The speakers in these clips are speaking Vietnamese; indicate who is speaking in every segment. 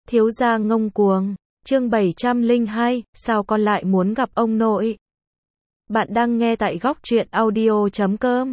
Speaker 1: Thiếu gia ngông cuồng. Chương 702, sao con lại muốn gặp ông nội? Bạn đang nghe tại góc truyện audio.com.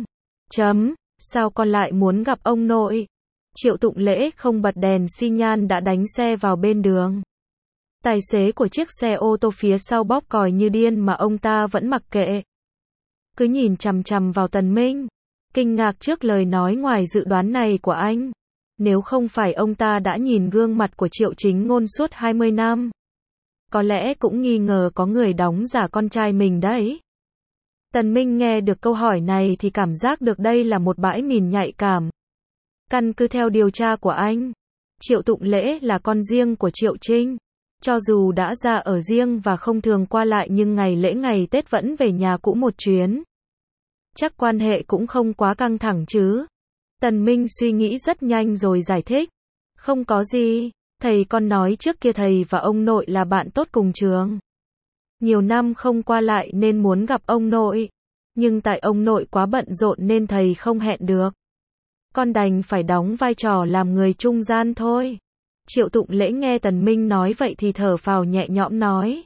Speaker 1: Sao con lại muốn gặp ông nội? Triệu Tụng Lễ không bật đèn xi nhan đã đánh xe vào bên đường. Tài xế của chiếc xe ô tô phía sau bóp còi như điên mà ông ta vẫn mặc kệ. Cứ nhìn chằm chằm vào Tần Minh, kinh ngạc trước lời nói ngoài dự đoán này của anh. Nếu không phải ông ta đã nhìn gương mặt của Triệu Chính Ngôn suốt 20 năm, có lẽ cũng nghi ngờ có người đóng giả con trai mình đấy. Tần Minh nghe được câu hỏi này thì cảm giác được đây là một bãi mìn nhạy cảm. Căn cứ theo điều tra của anh, Triệu Tụng Lễ là con riêng của Triệu Trinh. Cho dù đã ra ở riêng và không thường qua lại nhưng ngày lễ ngày Tết vẫn về nhà cũ một chuyến. Chắc quan hệ cũng không quá căng thẳng chứ. Tần Minh suy nghĩ rất nhanh rồi giải thích. Không có gì, thầy con nói trước kia thầy và ông nội là bạn tốt cùng trường. Nhiều năm không qua lại nên muốn gặp ông nội. Nhưng tại ông nội quá bận rộn nên thầy không hẹn được. Con đành phải đóng vai trò làm người trung gian thôi. Triệu Tụng Lễ nghe Tần Minh nói vậy thì thở phào nhẹ nhõm nói.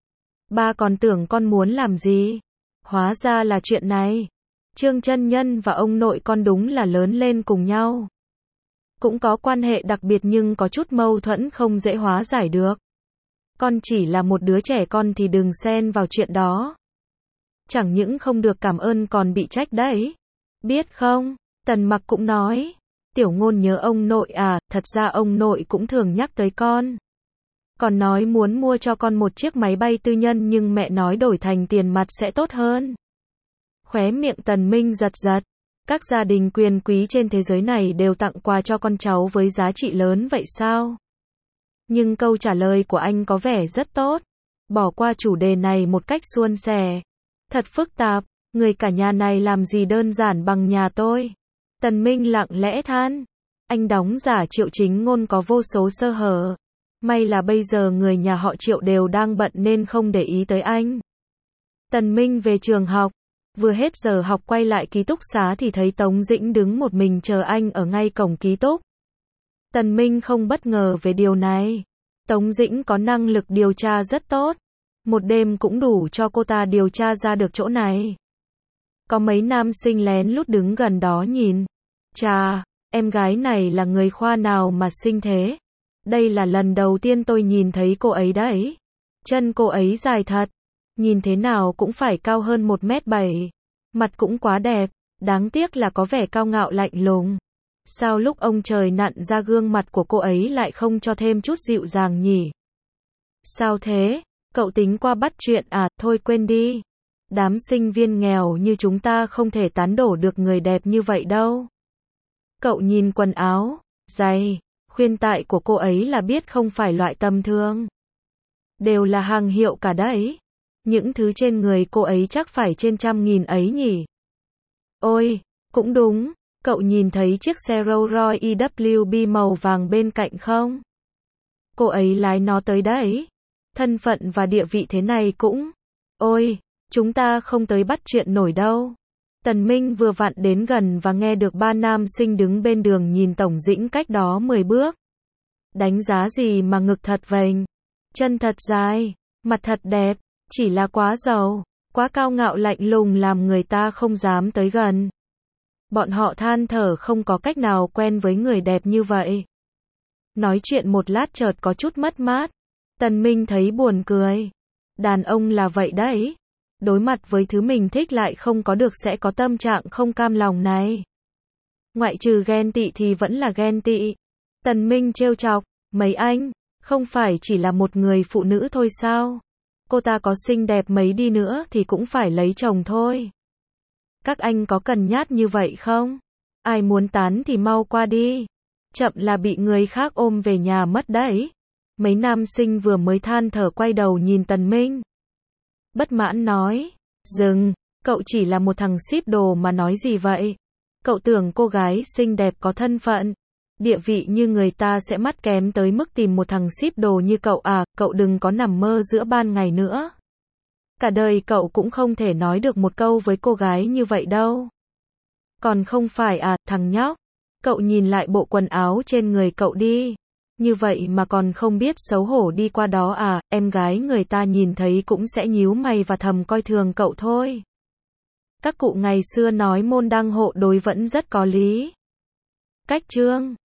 Speaker 1: Ba còn tưởng con muốn làm gì? Hóa ra là chuyện này. Trương chân nhân và ông nội con đúng là lớn lên cùng nhau. Cũng có quan hệ đặc biệt nhưng có chút mâu thuẫn không dễ hóa giải được. Con chỉ là một đứa trẻ con thì đừng xen vào chuyện đó. Chẳng những không được cảm ơn còn bị trách đấy. Biết không? Tần Mặc cũng nói. Tiểu Ngôn nhớ ông nội à, thật ra ông nội cũng thường nhắc tới con. Còn nói muốn mua cho con một chiếc máy bay tư nhân nhưng mẹ nói đổi thành tiền mặt sẽ tốt hơn. Khóe miệng Tần Minh giật giật. Các gia đình quyền quý trên thế giới này đều tặng quà cho con cháu với giá trị lớn vậy sao? Nhưng câu trả lời của anh có vẻ rất tốt. Bỏ qua chủ đề này một cách suôn sẻ. Thật phức tạp, người cả nhà này làm gì đơn giản bằng nhà tôi. Tần Minh lặng lẽ than. Anh đóng giả Triệu Chính Ngôn có vô số sơ hở. May là bây giờ người nhà họ Triệu đều đang bận nên không để ý tới anh. Tần Minh về trường học. Vừa hết giờ học quay lại ký túc xá thì thấy Tống Dĩnh đứng một mình chờ anh ở ngay cổng ký túc. Tần Minh không bất ngờ về điều này. Tống Dĩnh có năng lực điều tra rất tốt. Một đêm cũng đủ cho cô ta điều tra ra được chỗ này. Có mấy nam sinh lén lút đứng gần đó nhìn. Chà, em gái này là người khoa nào mà xinh thế? Đây là lần đầu tiên tôi nhìn thấy cô ấy đấy. Chân cô ấy dài thật. Nhìn thế nào cũng phải cao hơn 1m7. Mặt cũng quá đẹp. Đáng tiếc là có vẻ cao ngạo lạnh lùng. Sao lúc ông trời nặn ra gương mặt của cô ấy lại không cho thêm chút dịu dàng nhỉ? Sao thế? Cậu tính qua bắt chuyện à? Thôi quên đi. Đám sinh viên nghèo như chúng ta không thể tán đổ được người đẹp như vậy đâu. Cậu nhìn quần áo, giày, khuyên tai của cô ấy là biết không phải loại tầm thường. Đều là hàng hiệu cả đấy. Những thứ trên người cô ấy chắc phải trên 100.000 ấy nhỉ. Ôi, cũng đúng. Cậu nhìn thấy chiếc xe Rolls Royce EWB màu vàng bên cạnh không? Cô ấy lái nó tới đấy. Thân phận và địa vị thế này cũng... Ôi, chúng ta không tới bắt chuyện nổi đâu. Tần Minh vừa vặn đến gần và nghe được ba nam sinh đứng bên đường nhìn Tổng Dĩnh cách đó 10 bước. Đánh giá gì mà ngực thật vênh, chân thật dài, mặt thật đẹp, chỉ là quá giàu, quá cao ngạo lạnh lùng làm người ta không dám tới gần. Bọn họ than thở không có cách nào quen với người đẹp như vậy. Nói chuyện một lát chợt có chút mất mát. Tần Minh thấy buồn cười. Đàn ông là vậy đấy. Đối mặt với thứ mình thích lại không có được sẽ có tâm trạng không cam lòng này. Ngoại trừ ghen tị thì vẫn là ghen tị. Tần Minh trêu chọc. Mấy anh, không phải chỉ là một người phụ nữ thôi sao? Cô ta có xinh đẹp mấy đi nữa thì cũng phải lấy chồng thôi. Các anh có cần nhát như vậy không? Ai muốn tán thì mau qua đi. Chậm là bị người khác ôm về nhà mất đấy. Mấy nam sinh vừa mới than thở quay đầu nhìn Tần Minh. Bất mãn nói. Dừng, cậu chỉ là một thằng ship đồ mà nói gì vậy? Cậu tưởng cô gái xinh đẹp có thân phận, địa vị như người ta sẽ mắt kém tới mức tìm một thằng ship đồ như cậu à? Cậu đừng có nằm mơ giữa ban ngày nữa. Cả đời cậu cũng không thể nói được một câu với cô gái như vậy đâu. Còn không phải à, thằng nhóc? Cậu nhìn lại bộ quần áo trên người cậu đi. Như vậy mà còn không biết xấu hổ đi qua đó à, em gái người ta nhìn thấy cũng sẽ nhíu mày và thầm coi thường cậu thôi. Các cụ ngày xưa nói môn đăng hộ đối vẫn rất có lý. Cách chương